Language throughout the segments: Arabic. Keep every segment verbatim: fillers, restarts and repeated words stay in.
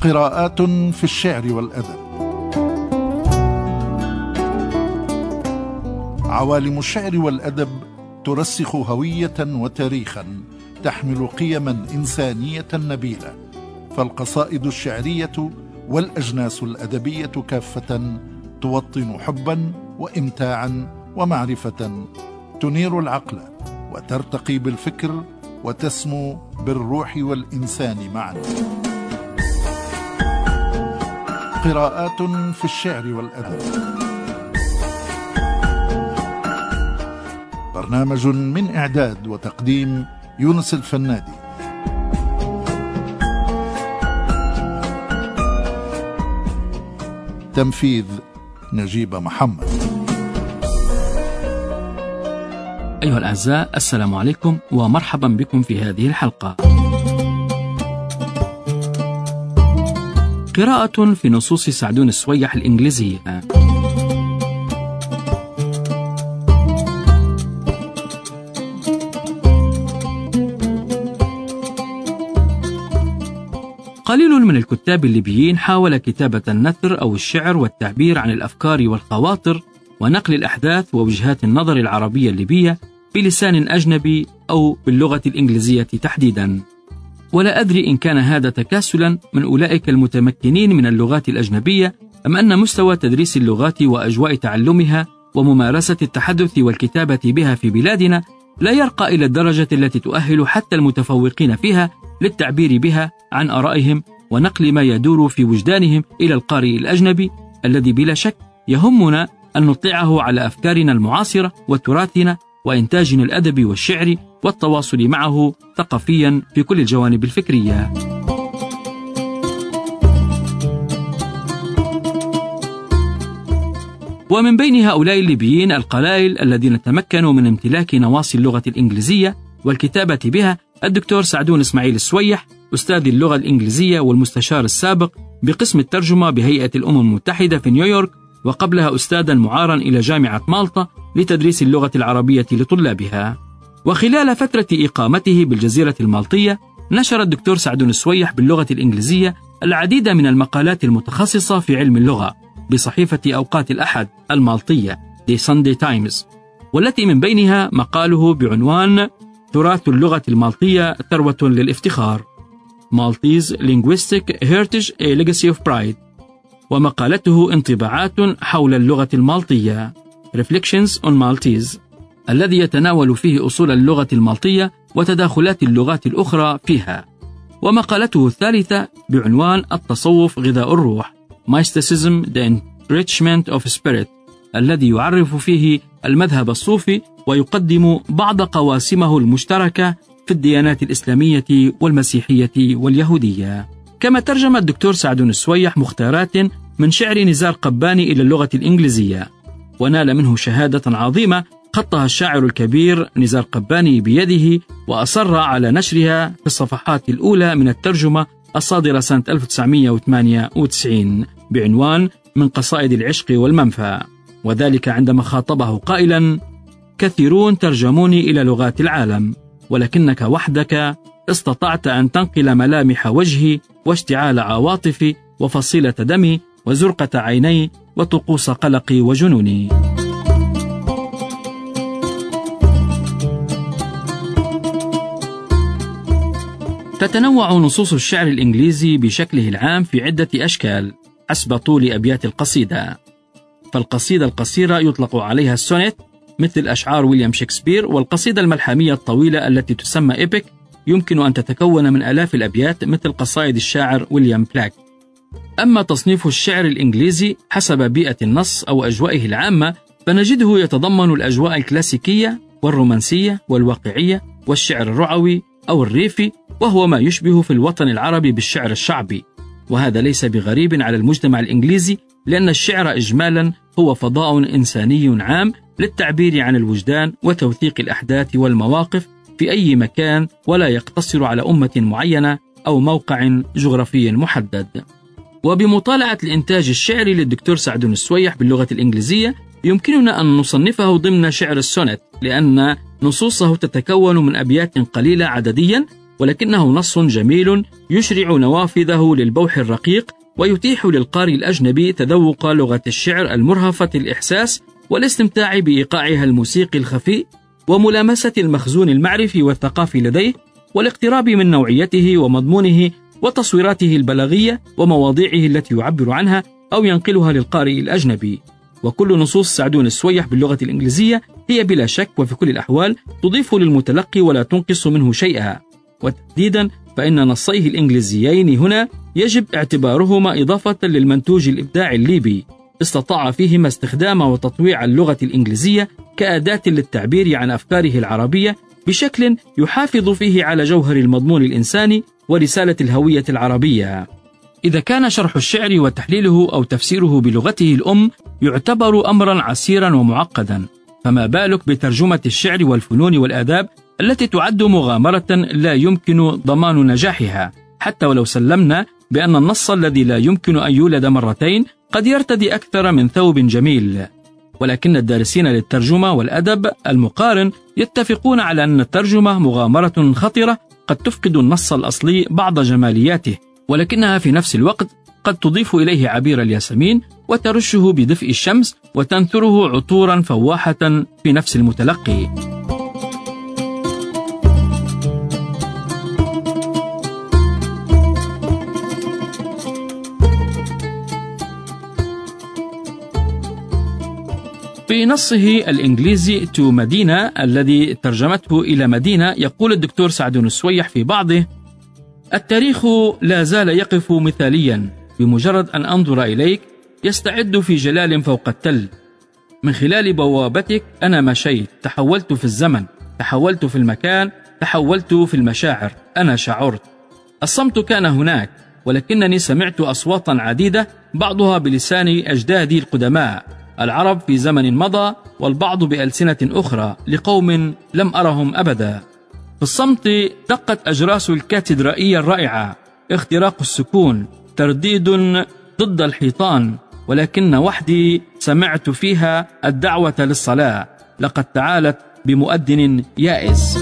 قراءات في الشعر والأدب. عوالم الشعر والأدب ترسخ هوية وتاريخا، تحمل قيما إنسانية نبيلة، فالقصائد الشعرية والأجناس الأدبية كافة توطن حبا وإمتاعا ومعرفة، تنير العقل وترتقي بالفكر وتسمو بالروح والإنسان معا. قراءات في الشعر والأدب، برنامج من إعداد وتقديم يونس الفنادي. تنفيذ نجيب محمد. أيها الأعزاء، السلام عليكم ومرحبا بكم في هذه الحلقة. قراءة في نصوص سعدون السويح الإنجليزية. قليل من الكتاب الليبيين حاول كتابة النثر أو الشعر والتعبير عن الأفكار والخواطر ونقل الأحداث ووجهات النظر العربية الليبية بلسان أجنبي أو باللغة الإنجليزية تحديدا. ولا أدري إن كان هذا تكاسلا من أولئك المتمكنين من اللغات الأجنبية أم أن مستوى تدريس اللغات وأجواء تعلمها وممارسة التحدث والكتابة بها في بلادنا لا يرقى إلى الدرجة التي تؤهل حتى المتفوقين فيها للتعبير بها عن آرائهم ونقل ما يدور في وجدانهم إلى القارئ الأجنبي الذي بلا شك يهمنا أن نطلعه على أفكارنا المعاصرة وتراثنا وإنتاجنا الأدبي والشعري والتواصل معه ثقافيا في كل الجوانب الفكرية. ومن بين هؤلاء الليبيين القلائل الذين تمكنوا من امتلاك نواصي اللغة الإنجليزية والكتابة بها الدكتور سعدون إسماعيل السويح، أستاذ اللغة الإنجليزية والمستشار السابق بقسم الترجمة بهيئة الأمم المتحدة في نيويورك، وقبلها أستاذا معارا إلى جامعة مالطا لتدريس اللغة العربية لطلابها. وخلال فترة إقامته بالجزيرة المالطية نشر الدكتور سعدون السويح باللغة الإنجليزية العديد من المقالات المتخصصة في علم اللغة بصحيفة أوقات الأحد المالطية The Sunday Times، والتي من بينها مقاله بعنوان تراث اللغة المالطية ثروة للافتخار Maltese Linguistic Heritage a Legacy of Pride، ومقالته انطباعات حول اللغة المالطية Reflections on Maltese، الذي يتناول فيه أصول اللغة المالطية وتداخلات اللغات الأخرى فيها، ومقالته الثالثة بعنوان التصوف غذاء الروح Mysticism the Enrichment of Spirit، الذي يعرف فيه المذهب الصوفي ويقدم بعض قواسمه المشتركة في الديانات الإسلامية والمسيحية واليهودية. كما ترجم الدكتور سعدون السويح مختارات من شعر نزار قباني إلى اللغة الإنجليزية، ونال منه شهادة عظيمة خطها الشاعر الكبير نزار قباني بيده، وأصر على نشرها في الصفحات الأولى من الترجمة الصادرة سنة ألف وتسعمائة وثمانية وتسعين بعنوان من قصائد العشق والمنفى، وذلك عندما خاطبه قائلا: كثيرون ترجموني إلى لغات العالم، ولكنك وحدك استطعت أن تنقل ملامح وجهي واشتعال عواطفي وفصيلة دمي وزرقة عيني وطقوس قلقي وجنوني. تتنوع نصوص الشعر الإنجليزي بشكله العام في عدة أشكال حسب طول أبيات القصيدة. فالقصيدة القصيرة يطلق عليها السونيت مثل أشعار ويليام شكسبير، والقصيدة الملحمية الطويلة التي تسمى إيبك يمكن أن تتكون من آلاف الأبيات مثل قصائد الشاعر ويليام بلاك. أما تصنيف الشعر الإنجليزي حسب بيئة النص أو أجوائه العامة فنجده يتضمن الأجواء الكلاسيكية والرومانسية والواقعية والشعر الرعوي أو الريفي، وهو ما يشبه في الوطن العربي بالشعر الشعبي. وهذا ليس بغريب على المجتمع الإنجليزي، لأن الشعر إجمالا هو فضاء إنساني عام للتعبير عن الوجدان وتوثيق الأحداث والمواقف في أي مكان، ولا يقتصر على أمة معينة أو موقع جغرافي محدد. وبمطالعة الإنتاج الشعري للدكتور سعدون السويح باللغة الإنجليزية يمكننا أن نصنفه ضمن شعر السونت، لأن نصوصه تتكون من أبيات قليلة عدديا ولكنه نص جميل يشرع نوافذه للبوح الرقيق، ويتيح للقارئ الأجنبي تذوق لغة الشعر المرهفة الإحساس والاستمتاع بإيقاعها الموسيقي الخفي وملامسة المخزون المعرفي والثقافي لديه، والاقتراب من نوعيته ومضمونه وتصويراته البلاغية ومواضيعه التي يعبر عنها أو ينقلها للقارئ الأجنبي. وكل نصوص سعدون السويح باللغة الإنجليزية هي بلا شك وفي كل الأحوال تضيف للمتلقي ولا تنقص منه شيئا، وتحديدا فإن نصيه الإنجليزيين هنا يجب اعتبارهما إضافة للمنتوج الإبداعي الليبي، استطاع فيهما استخدام وتطويع اللغة الإنجليزية كأداة للتعبير عن أفكاره العربية بشكل يحافظ فيه على جوهر المضمون الإنساني ورسالة الهوية العربية. إذا كان شرح الشعر وتحليله أو تفسيره بلغته الأم يعتبر أمرا عسيرا ومعقدا، فما بالك بترجمة الشعر والفنون والآداب التي تعد مغامرة لا يمكن ضمان نجاحها، حتى ولو سلمنا بأن النص الذي لا يمكن أن يولد مرتين قد يرتدي أكثر من ثوب جميل. ولكن الدارسين للترجمة والأدب المقارن يتفقون على أن الترجمة مغامرة خطرة قد تفقد النص الأصلي بعض جمالياته، ولكنها في نفس الوقت قد تضيف إليه عبير الياسمين وترشه بدفء الشمس وتنثره عطورا فواحة في نفس المتلقي. في نصه الإنجليزي تو مدينة الذي ترجمته إلى مدينة يقول الدكتور سعدون السويح في بعضه: التاريخ لا زال يقف مثاليا، بمجرد أن أنظر إليك يستعد في جلال فوق التل. من خلال بوابتك أنا مشيت، تحولت في الزمن، تحولت في المكان، تحولت في المشاعر، أنا شعرت. الصمت كان هناك، ولكنني سمعت أصواتا عديدة بعضها بلسان أجدادي القدماء العرب في زمن مضى، والبعض بألسنة أخرى لقوم لم أرهم أبدا. في الصمت دقت أجراس الكاتدرائية الرائعة، اختراق السكون، ترديد ضد الحيطان، ولكن وحدي سمعت فيها الدعوة للصلاة، لقد تعالت بمؤذن يائس.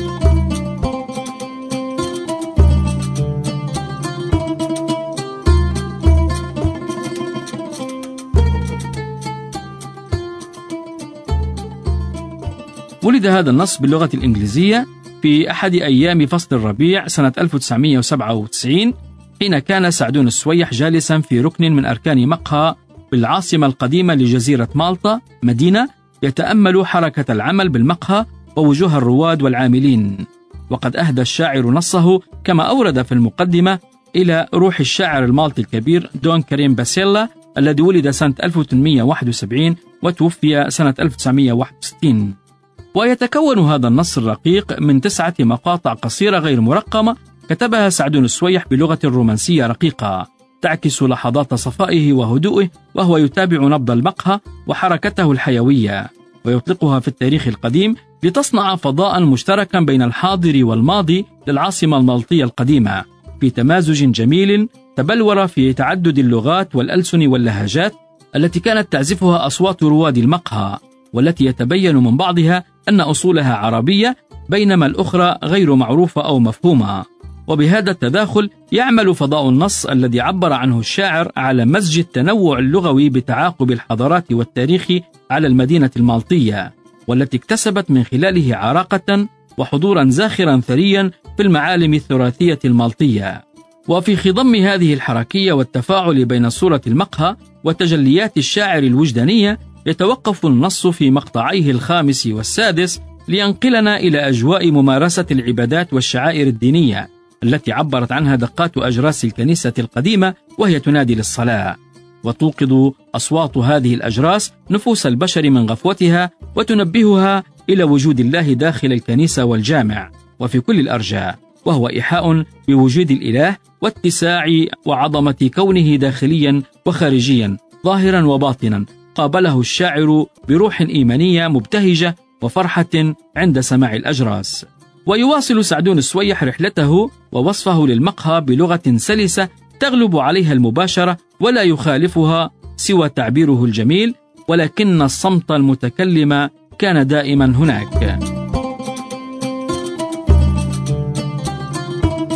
ولد هذا النص باللغة الإنجليزية في أحد أيام فصل الربيع سنة ألف وتسعمائة وسبعة وتسعين، حين كان سعدون السويح جالسا في ركن من أركان مقهى بالعاصمة القديمة لجزيرة مالطا مدينة، يتأمل حركة العمل بالمقهى ووجوه الرواد والعاملين. وقد أهدى الشاعر نصه كما أورد في المقدمة إلى روح الشاعر المالطي الكبير دون كريم باسيلا الذي ولد سنة ألف وثمانمائة وواحد وسبعين وتوفي سنة ألف وتسعمائة وواحد وستين. ويتكون هذا النص الرقيق من تسعة مقاطع قصيرة غير مرقمة كتبها سعدون السويح بلغة رومانسية رقيقة تعكس لحظات صفائه وهدوئه وهو يتابع نبض المقهى وحركته الحيوية، ويطلقها في التاريخ القديم لتصنع فضاء مشتركا بين الحاضر والماضي للعاصمة المالطية القديمة في تمازج جميل تبلور في تعدد اللغات والألسن واللهجات التي كانت تعزفها أصوات رواد المقهى، والتي يتبين من بعضها أن أصولها عربية بينما الأخرى غير معروفة أو مفهومة. وبهذا التداخل يعمل فضاء النص الذي عبر عنه الشاعر على مزج التنوع اللغوي بتعاقب الحضارات والتاريخ على المدينة المالطية، والتي اكتسبت من خلاله عراقة وحضورا زاخرا ثريا في المعالم التراثية المالطية. وفي خضم هذه الحركية والتفاعل بين صورة المقهى وتجليات الشاعر الوجدانية يتوقف النص في مقطعيه الخامس والسادس لينقلنا إلى أجواء ممارسة العبادات والشعائر الدينية التي عبرت عنها دقات أجراس الكنيسة القديمة وهي تنادي للصلاة، وتوقظ أصوات هذه الأجراس نفوس البشر من غفوتها وتنبهها إلى وجود الله داخل الكنيسة والجامع وفي كل الأرجاء، وهو إيحاء بوجود الإله واتساع وعظمة كونه داخليا وخارجيا ظاهرا وباطنا. قابله الشاعر بروح إيمانية مبتهجة وفرحة عند سماع الأجراس. ويواصل سعدون السويح رحلته ووصفه للمقهى بلغة سلسة تغلب عليها المباشرة ولا يخالفها سوى تعبيره الجميل، ولكن الصمت المتكلم كان دائما هناك.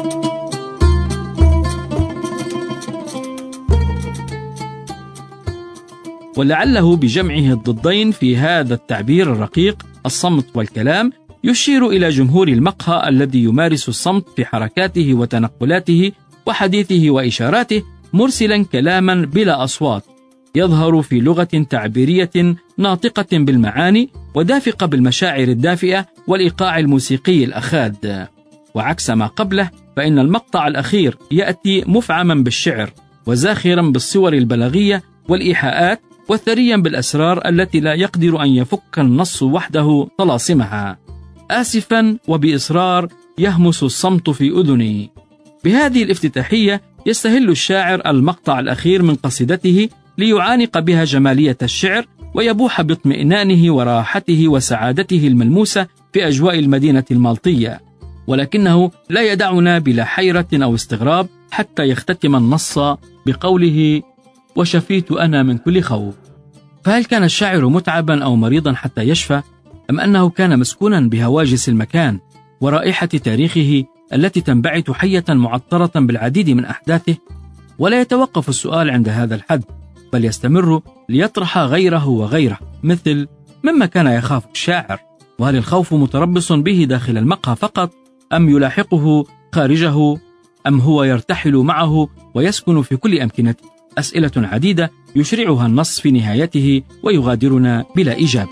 ولعله بجمعه الضدين في هذا التعبير الرقيق الصمت والكلام يشير إلى جمهور المقهى الذي يمارس الصمت في حركاته وتنقلاته وحديثه وإشاراته، مرسلا كلاما بلا أصوات يظهر في لغة تعبيرية ناطقة بالمعاني ودافقة بالمشاعر الدافئة والإيقاع الموسيقي الأخاذ. وعكس ما قبله فإن المقطع الأخير يأتي مفعما بالشعر وزاخرا بالصور البلاغية والإيحاءات وثريا بالأسرار التي لا يقدر أن يفك النص وحده طلاسمها. آسفا وبإصرار يهمس الصمت في أذني. بهذه الافتتاحية يستهل الشاعر المقطع الأخير من قصيدته ليعانق بها جمالية الشعر ويبوح باطمئنانه وراحته وسعادته الملموسة في أجواء المدينة المالطية، ولكنه لا يدعنا بلا حيرة أو استغراب حتى يختتم النص بقوله: وشفيت أنا من كل خوف. فهل كان الشاعر متعبا أو مريضا حتى يشفى، أم أنه كان مسكونا بهواجس المكان ورائحة تاريخه التي تنبعث حية معطرة بالعديد من أحداثه؟ ولا يتوقف السؤال عند هذا الحد، بل يستمر ليطرح غيره وغيره، مثل: مما كان يخاف الشاعر؟ وهل الخوف متربص به داخل المقهى فقط، أم يلاحقه خارجه، أم هو يرتحل معه ويسكن في كل أمكنته؟ أسئلة عديدة يشرعها النص في نهايته ويغادرنا بلا إجابة.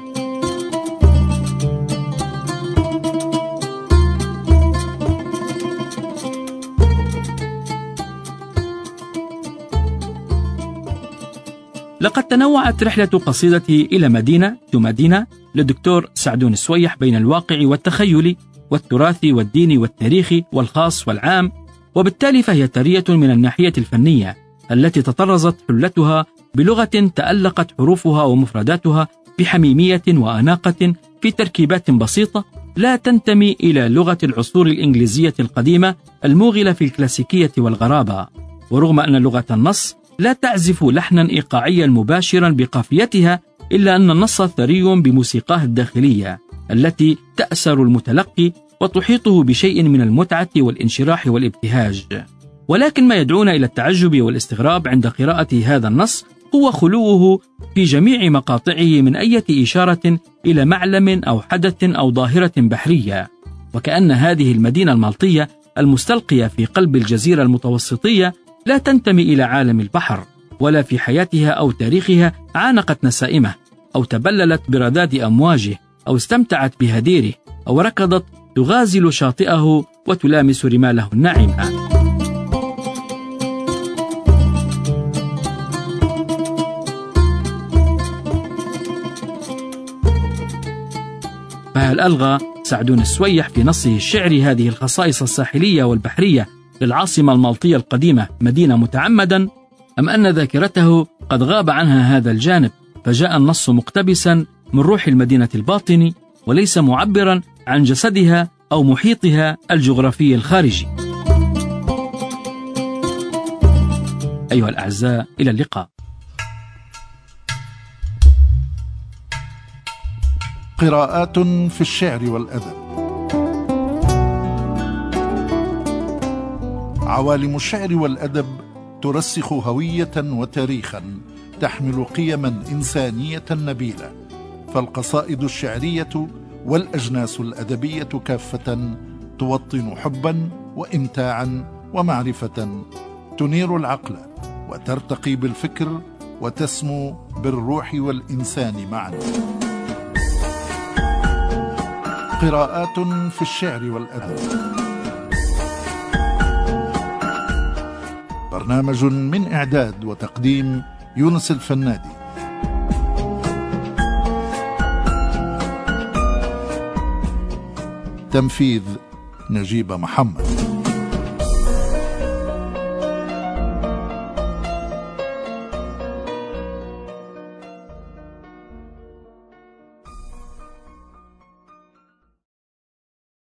لقد تنوعت رحلة قصيدتي إلى مدينة مدينة للدكتور سعدون السويح بين الواقع والتخيل والتراث والدين والتاريخ والخاص والعام، وبالتالي فهي ثرية من الناحية الفنية التي تطرزت حلتها بلغة تألقت حروفها ومفرداتها بحميمية وأناقة في تركيبات بسيطة لا تنتمي إلى لغة العصور الإنجليزية القديمة الموغلة في الكلاسيكية والغرابة. ورغم أن لغة النص لا تعزف لحنا إيقاعيا مباشرا بقافيتها، إلا أن النص ثري بموسيقاه الداخلية التي تأسر المتلقي وتحيطه بشيء من المتعة والانشراح والابتهاج. ولكن ما يدعونا إلى التعجب والاستغراب عند قراءة هذا النص هو خلوه في جميع مقاطعه من أي إشارة إلى معلم أو حدث أو ظاهرة بحرية، وكأن هذه المدينة المالطية المستلقية في قلب الجزيرة المتوسطية لا تنتمي إلى عالم البحر، ولا في حياتها أو تاريخها عانقت نسائمه أو تبللت برذاذ أمواجه أو استمتعت بهديره أو ركضت تغازل شاطئه وتلامس رماله الناعمة. فهل ألغى سعدون السويح في نصه الشعري هذه الخصائص الساحلية والبحرية للعاصمة المالطية القديمة مدينة متعمدا، أم أن ذاكرته قد غاب عنها هذا الجانب فجاء النص مقتبسا من روح المدينة الباطني وليس معبرا عن جسدها أو محيطها الجغرافي الخارجي؟ أيها الأعزاء، إلى اللقاء. قراءات في الشعر والأدب. عوالم الشعر والأدب ترسخ هوية وتاريخا تحمل قيما إنسانية نبيلة، فالقصائد الشعرية والأجناس الأدبية كافة توطن حبا وإمتاعا ومعرفة، تنير العقل وترتقي بالفكر وتسمو بالروح والإنسان معا. قراءات في الشعر والأدب، برنامج من إعداد وتقديم يونس الفنادي، تنفيذ نجيب محمد.